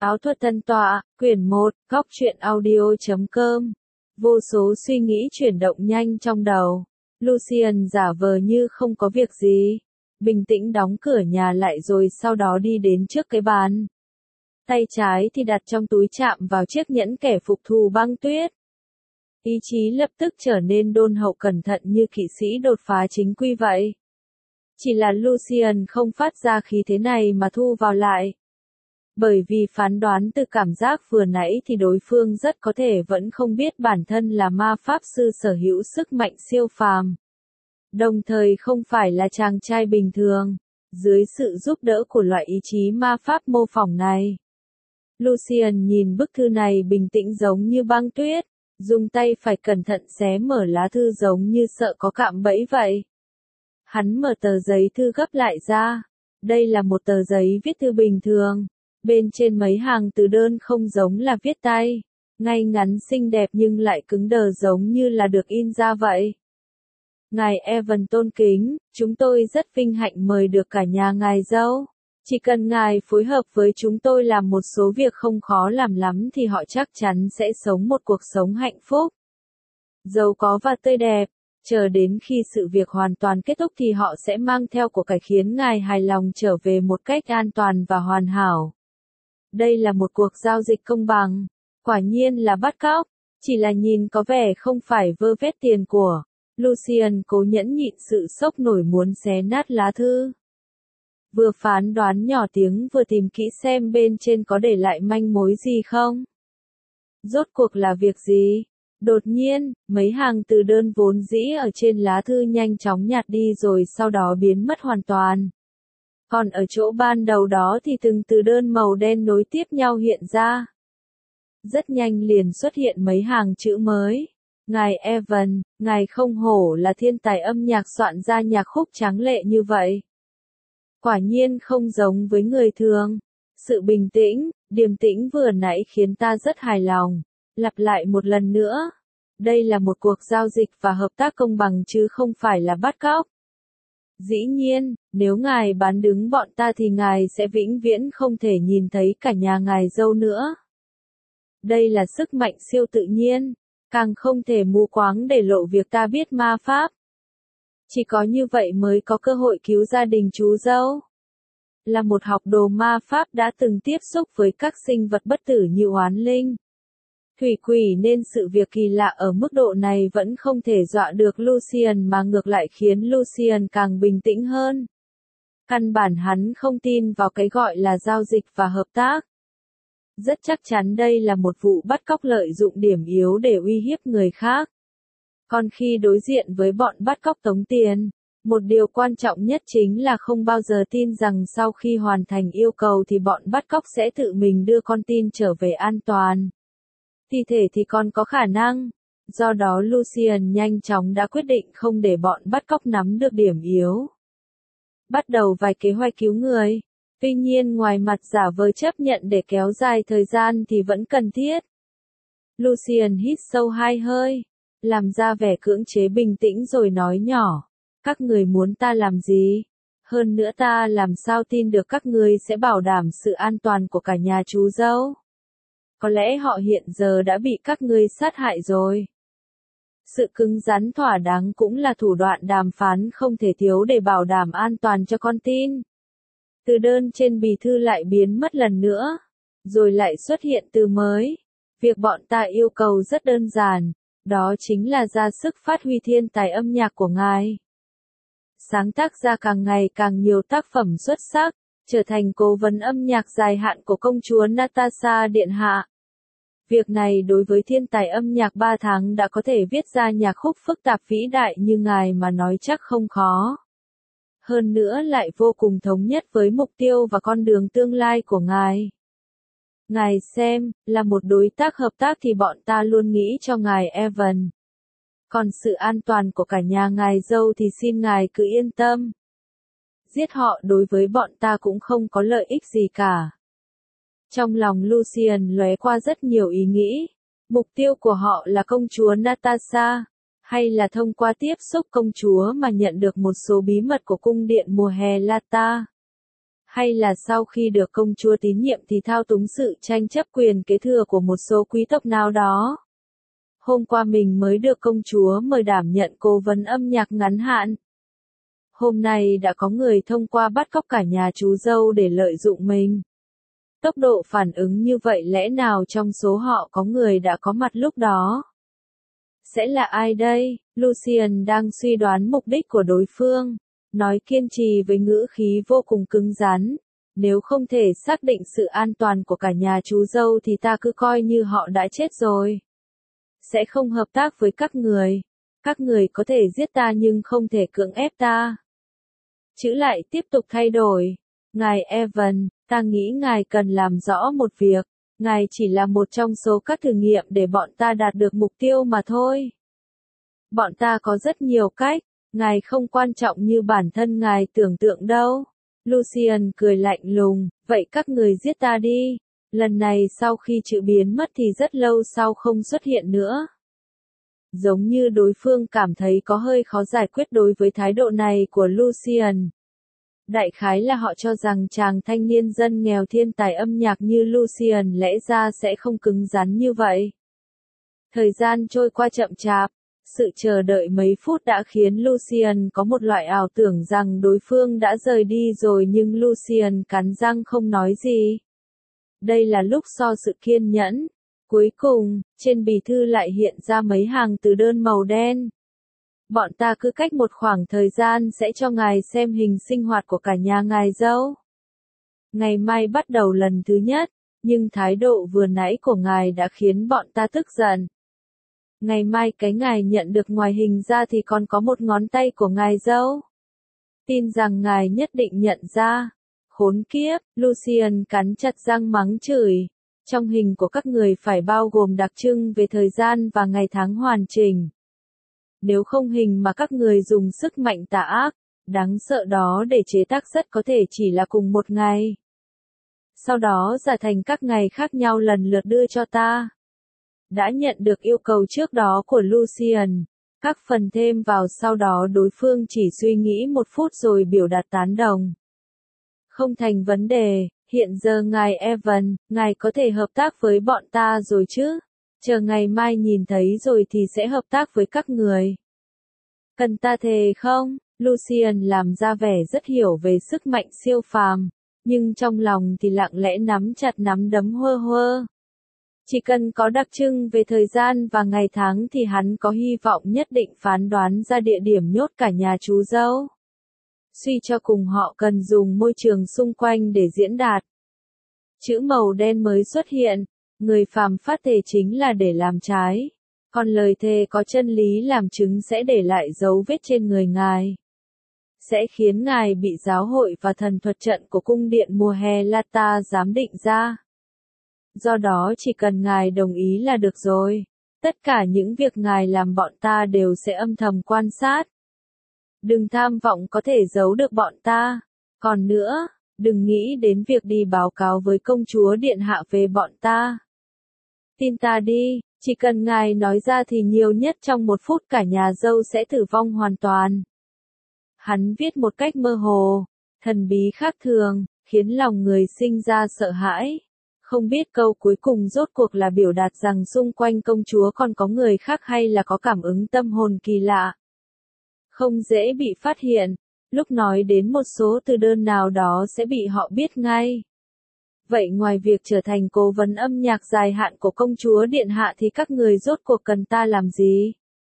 Áo thuật tân tọa, quyển 1, góc truyện audio.com. Vô số suy nghĩ chuyển động nhanh trong đầu. Lucian giả vờ như không có việc gì. Bình tĩnh đóng cửa nhà lại rồi sau đó đi đến trước cái bàn. Tay trái thì đặt trong túi chạm vào chiếc nhẫn kẻ phục thù băng tuyết. Ý chí lập tức trở nên đôn hậu cẩn thận như kỵ sĩ đột phá chính quy vậy. Chỉ là Lucian không phát ra khí thế này mà thu vào lại. Bởi vì phán đoán từ cảm giác vừa nãy thì đối phương rất có thể vẫn không biết bản thân là ma pháp sư sở hữu sức mạnh siêu phàm. Đồng thời không phải là chàng trai bình thường, dưới sự giúp đỡ của loại ý chí ma pháp mô phỏng này. Lucian nhìn bức thư này bình tĩnh giống như băng tuyết, dùng tay phải cẩn thận xé mở lá thư giống như sợ có cạm bẫy vậy. Hắn mở tờ giấy thư gấp lại ra. Đây là một tờ giấy viết thư bình thường. Bên trên mấy hàng từ đơn không giống là viết tay, ngay ngắn xinh đẹp nhưng lại cứng đờ giống như là được in ra vậy. Ngài Evan tôn kính, chúng tôi rất vinh hạnh mời được cả nhà ngài dâu. Chỉ cần ngài phối hợp với chúng tôi làm một số việc không khó làm lắm thì họ chắc chắn sẽ sống một cuộc sống hạnh phúc, giàu có và tươi đẹp. Chờ đến khi sự việc hoàn toàn kết thúc thì họ sẽ mang theo của cải khiến ngài hài lòng trở về một cách an toàn và hoàn hảo. Đây là một cuộc giao dịch công bằng. Quả nhiên là bắt cóc. Chỉ là nhìn có vẻ không phải vơ vét tiền của. Lucian cố nhẫn nhịn sự sốc nổi muốn xé nát lá thư. Vừa phán đoán nhỏ tiếng vừa tìm kỹ xem bên trên có để lại manh mối gì không. Rốt cuộc là việc gì? Đột nhiên, mấy hàng từ đơn vốn dĩ ở trên lá thư nhanh chóng nhạt đi rồi sau đó biến mất hoàn toàn. Còn ở chỗ ban đầu đó thì từng từ đơn màu đen nối tiếp nhau hiện ra. Rất nhanh liền xuất hiện mấy hàng chữ mới. Ngài Evan, ngài không hổ là thiên tài âm nhạc soạn ra nhạc khúc tráng lệ như vậy. Quả nhiên không giống với người thường. Sự bình tĩnh, điềm tĩnh vừa nãy khiến ta rất hài lòng. Lặp lại một lần nữa. Đây là một cuộc giao dịch và hợp tác công bằng chứ không phải là bắt cóc. Dĩ nhiên, nếu ngài bán đứng bọn ta thì ngài sẽ vĩnh viễn không thể nhìn thấy cả nhà ngài dâu nữa. Đây là sức mạnh siêu tự nhiên, càng không thể mù quáng để lộ việc ta biết ma pháp. Chỉ có như vậy mới có cơ hội cứu gia đình chú dâu. Là một học đồ ma pháp đã từng tiếp xúc với các sinh vật bất tử như oán linh, thủy quỷ nên sự việc kỳ lạ ở mức độ này vẫn không thể dọa được Lucian mà ngược lại khiến Lucian càng bình tĩnh hơn. Căn bản hắn không tin vào cái gọi là giao dịch và hợp tác. Rất chắc chắn đây là một vụ bắt cóc lợi dụng điểm yếu để uy hiếp người khác. Còn khi đối diện với bọn bắt cóc tống tiền, một điều quan trọng nhất chính là không bao giờ tin rằng sau khi hoàn thành yêu cầu thì bọn bắt cóc sẽ tự mình đưa con tin trở về an toàn. Thi thể thì còn có khả năng. Do đó Lucian nhanh chóng đã quyết định không để bọn bắt cóc nắm được điểm yếu. Bắt đầu vài kế hoạch cứu người. Tuy nhiên ngoài mặt giả vờ chấp nhận để kéo dài thời gian thì vẫn cần thiết. Lucian hít sâu 2 hơi. Làm ra vẻ cưỡng chế bình tĩnh rồi nói nhỏ. Các người muốn ta làm gì? Hơn nữa ta làm sao tin được các người sẽ bảo đảm sự an toàn của cả nhà chú dâu? Có lẽ họ hiện giờ đã bị các ngươi sát hại rồi. Sự cứng rắn thỏa đáng cũng là thủ đoạn đàm phán không thể thiếu để bảo đảm an toàn cho con tin. Từ đơn trên bì thư lại biến mất lần nữa, rồi lại xuất hiện từ mới. Việc bọn ta yêu cầu rất đơn giản, đó chính là ra sức phát huy thiên tài âm nhạc của ngài. Sáng tác ra càng ngày càng nhiều tác phẩm xuất sắc, trở thành cố vấn âm nhạc dài hạn của công chúa Natasha Điện Hạ. Việc này đối với thiên tài âm nhạc 3 tháng đã có thể viết ra nhạc khúc phức tạp vĩ đại như ngài mà nói chắc không khó. Hơn nữa lại vô cùng thống nhất với mục tiêu và con đường tương lai của ngài. Ngài xem, là một đối tác hợp tác thì bọn ta luôn nghĩ cho ngài Evan. Còn sự an toàn của cả nhà ngài dâu thì xin ngài cứ yên tâm. Giết họ đối với bọn ta cũng không có lợi ích gì cả. Trong lòng Lucian lóe qua rất nhiều ý nghĩ. Mục tiêu của họ là công chúa Natasha, hay là thông qua tiếp xúc công chúa mà nhận được một số bí mật của cung điện mùa hè Lata? Hay là sau khi được công chúa tín nhiệm thì thao túng sự tranh chấp quyền kế thừa của một số quý tộc nào đó? Hôm qua mình mới được công chúa mời đảm nhận cố vấn âm nhạc ngắn hạn. Hôm nay đã có người thông qua bắt cóc cả nhà chú dâu để lợi dụng mình. Tốc độ phản ứng như vậy lẽ nào trong số họ có người đã có mặt lúc đó? Sẽ là ai đây? Lucian đang suy đoán mục đích của đối phương. Nói kiên trì với ngữ khí vô cùng cứng rắn. Nếu không thể xác định sự an toàn của cả nhà chú dâu thì ta cứ coi như họ đã chết rồi. Sẽ không hợp tác với các người. Các người có thể giết ta nhưng không thể cưỡng ép ta. Chữ lại tiếp tục thay đổi. Ngài Evan, ta nghĩ ngài cần làm rõ một việc. Ngài chỉ là một trong số các thử nghiệm để bọn ta đạt được mục tiêu mà thôi. Bọn ta có rất nhiều cách. Ngài không quan trọng như bản thân ngài tưởng tượng đâu. Lucian cười lạnh lùng, vậy các người giết ta đi. Lần này sau khi chữ biến mất thì rất lâu sau không xuất hiện nữa. Giống như đối phương cảm thấy có hơi khó giải quyết đối với thái độ này của Lucian. Đại khái là họ cho rằng chàng thanh niên dân nghèo thiên tài âm nhạc như Lucian lẽ ra sẽ không cứng rắn như vậy. Thời gian trôi qua chậm chạp. Sự chờ đợi mấy phút đã khiến Lucian có một loại ảo tưởng rằng đối phương đã rời đi rồi nhưng Lucian cắn răng không nói gì. Đây là lúc so sự kiên nhẫn. Cuối cùng, trên bì thư lại hiện ra mấy hàng từ đơn màu đen. Bọn ta cứ cách một khoảng thời gian sẽ cho ngài xem hình sinh hoạt của cả nhà ngài dâu. Ngày mai bắt đầu lần thứ nhất, nhưng thái độ vừa nãy của ngài đã khiến bọn ta tức giận. Ngày mai cái ngài nhận được ngoài hình ra thì còn có một ngón tay của ngài dâu. Tin rằng ngài nhất định nhận ra. Khốn kiếp, Lucian cắn chặt răng mắng chửi. Trong hình của các người phải bao gồm đặc trưng về thời gian và ngày tháng hoàn chỉnh. Nếu không hình mà các người dùng sức mạnh tà ác, đáng sợ đó để chế tác rất có thể chỉ là cùng một ngày. Sau đó giả thành các ngày khác nhau lần lượt đưa cho ta. Đã nhận được yêu cầu trước đó của Lucian. Các phần thêm vào sau đó đối phương chỉ suy nghĩ một phút rồi biểu đạt tán đồng. Không thành vấn đề, hiện giờ ngài Evan, ngài có thể hợp tác với bọn ta rồi chứ? Chờ ngày mai nhìn thấy rồi thì sẽ hợp tác với các người. Cần ta thề không? Lucian làm ra vẻ rất hiểu về sức mạnh siêu phàm, nhưng trong lòng thì lặng lẽ nắm chặt nắm đấm hơ hơ. Chỉ cần có đặc trưng về thời gian và ngày tháng thì hắn có hy vọng nhất định phán đoán ra địa điểm nhốt cả nhà chú dâu. Suy cho cùng họ cần dùng môi trường xung quanh để diễn đạt. Chữ màu đen mới xuất hiện, người phàm phát thề chính là để làm trái. Còn lời thề có chân lý làm chứng sẽ để lại dấu vết trên người ngài. Sẽ khiến ngài bị giáo hội và thần thuật trận của cung điện mùa hè Lata giám định ra. Do đó chỉ cần ngài đồng ý là được rồi. Tất cả những việc ngài làm bọn ta đều sẽ âm thầm quan sát. Đừng tham vọng có thể giấu được bọn ta. Còn nữa, đừng nghĩ đến việc đi báo cáo với công chúa điện hạ về bọn ta. Tin ta đi, chỉ cần ngài nói ra thì nhiều nhất trong một phút cả nhà dâu sẽ tử vong hoàn toàn. Hắn viết một cách mơ hồ, thần bí khác thường, khiến lòng người sinh ra sợ hãi. Không biết câu cuối cùng rốt cuộc là biểu đạt rằng xung quanh công chúa còn có người khác hay là có cảm ứng tâm hồn kỳ lạ. Không dễ bị phát hiện, lúc nói đến một số từ đơn nào đó sẽ bị họ biết ngay. Vậy ngoài việc trở thành cố vấn âm nhạc dài hạn của công chúa điện hạ thì các người rốt cuộc cần ta làm gì?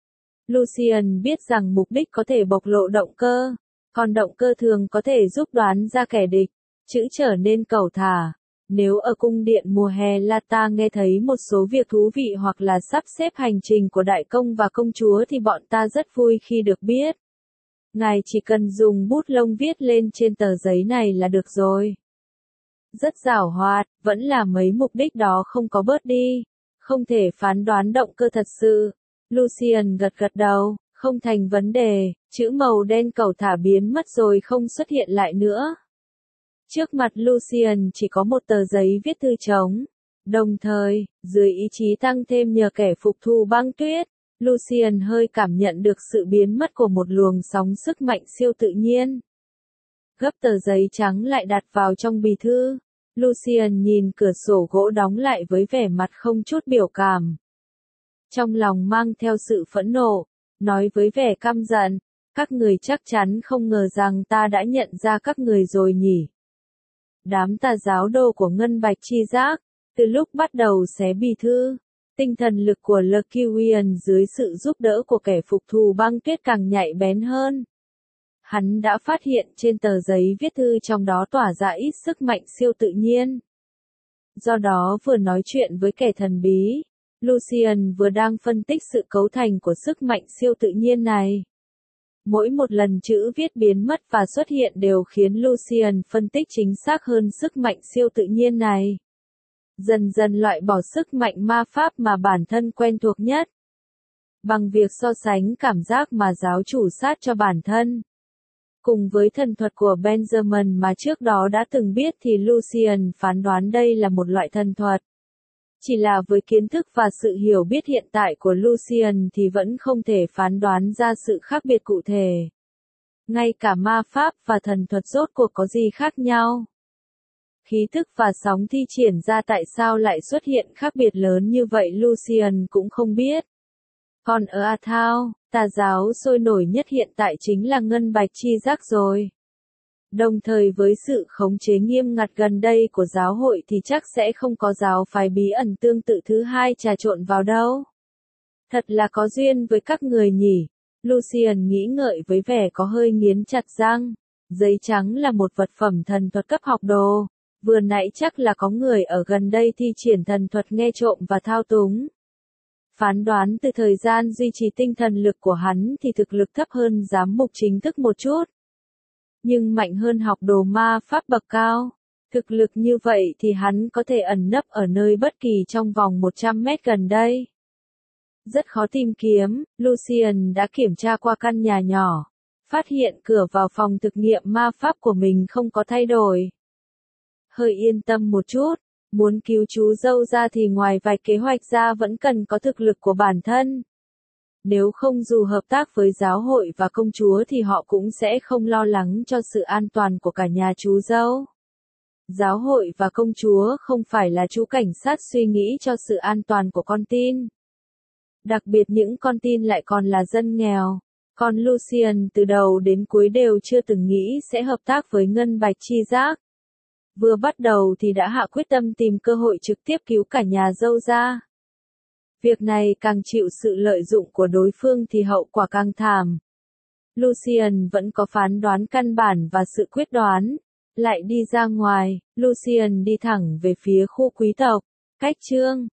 Lucian biết rằng mục đích có thể bộc lộ động cơ, còn động cơ thường có thể giúp đoán ra kẻ địch, chữ trở nên cẩu thả. Nếu ở cung điện mùa hè Lata nghe thấy một số việc thú vị hoặc là sắp xếp hành trình của đại công và công chúa thì bọn ta rất vui khi được biết. Ngài chỉ cần dùng bút lông viết lên trên tờ giấy này là được rồi. Rất giảo hoạt, vẫn là mấy mục đích đó không có bớt đi. Không thể phán đoán động cơ thật sự. Lucian gật gật đầu, không thành vấn đề, chữ màu đen cẩu thả biến mất rồi không xuất hiện lại nữa. Trước mặt Lucian chỉ có một tờ giấy viết thư trống. Đồng thời, dưới ý chí tăng thêm nhờ kẻ phục thù băng tuyết, Lucian hơi cảm nhận được sự biến mất của một luồng sóng sức mạnh siêu tự nhiên. gấp tờ giấy trắng lại đặt vào trong bì thư. Lucian nhìn cửa sổ gỗ đóng lại với vẻ mặt không chút biểu cảm. Trong lòng mang theo sự phẫn nộ, nói với vẻ căm giận, các người chắc chắn không ngờ rằng ta đã nhận ra các người rồi nhỉ. Đám tà giáo đồ của Ngân Bạch Chi Giác, từ lúc bắt đầu xé bì thư, tinh thần lực của Lequian dưới sự giúp đỡ của kẻ phục thù băng tuyết càng nhạy bén hơn. Hắn đã phát hiện trên tờ giấy viết thư trong đó tỏa ra ít sức mạnh siêu tự nhiên. Do đó vừa nói chuyện với kẻ thần bí, Lucian vừa đang phân tích sự cấu thành của sức mạnh siêu tự nhiên này. Mỗi một lần chữ viết biến mất và xuất hiện đều khiến Lucian phân tích chính xác hơn sức mạnh siêu tự nhiên này. Dần dần loại bỏ sức mạnh ma pháp mà bản thân quen thuộc nhất. Bằng việc so sánh cảm giác mà giáo chủ sát cho bản thân. Cùng với thần thuật của Benjamin mà trước đó đã từng biết thì Lucian phán đoán đây là một loại thần thuật. Chỉ là với kiến thức và sự hiểu biết hiện tại của Lucian thì vẫn không thể phán đoán ra sự khác biệt cụ thể. Ngay cả ma pháp và thần thuật rốt cuộc có gì khác nhau? Khí thức và sóng thi triển ra tại sao lại xuất hiện khác biệt lớn như vậy Lucian cũng không biết. Còn ở Athao, tà giáo sôi nổi nhất hiện tại chính là Ngân Bạch Chi Giác rồi. Đồng thời với sự khống chế nghiêm ngặt gần đây của giáo hội thì chắc sẽ không có giáo phái bí ẩn tương tự thứ hai trà trộn vào đâu. Thật là có duyên với các người nhỉ. Lucian nghĩ ngợi với vẻ có hơi nghiến chặt răng. Giấy trắng là một vật phẩm thần thuật cấp học đồ. Vừa nãy chắc là có người ở gần đây thi triển thần thuật nghe trộm và thao túng. Phán đoán từ thời gian duy trì tinh thần lực của hắn thì thực lực thấp hơn giám mục chính thức một chút. Nhưng mạnh hơn học đồ ma pháp bậc cao. Thực lực như vậy thì hắn có thể ẩn nấp ở nơi bất kỳ trong vòng 100 mét gần đây. Rất khó tìm kiếm, Lucian đã kiểm tra qua căn nhà nhỏ. Phát hiện cửa vào phòng thực nghiệm ma pháp của mình không có thay đổi. Hơi yên tâm một chút, muốn cứu chú dâu ra thì ngoài vài kế hoạch ra vẫn cần có thực lực của bản thân. Nếu không dù hợp tác với giáo hội và công chúa thì họ cũng sẽ không lo lắng cho sự an toàn của cả nhà chú dâu. Giáo hội và công chúa không phải là chú cảnh sát suy nghĩ cho sự an toàn của con tin. Đặc biệt những con tin lại còn là dân nghèo. Còn Lucian từ đầu đến cuối đều chưa từng nghĩ sẽ hợp tác với Ngân Bạch Chi Giác. Vừa bắt đầu thì đã hạ quyết tâm tìm cơ hội trực tiếp cứu cả nhà dâu ra. Việc này càng chịu sự lợi dụng của đối phương thì hậu quả càng thảm. Lucian vẫn có phán đoán căn bản và sự quyết đoán. Lại đi ra ngoài, Lucian đi thẳng về phía khu quý tộc. Cách chương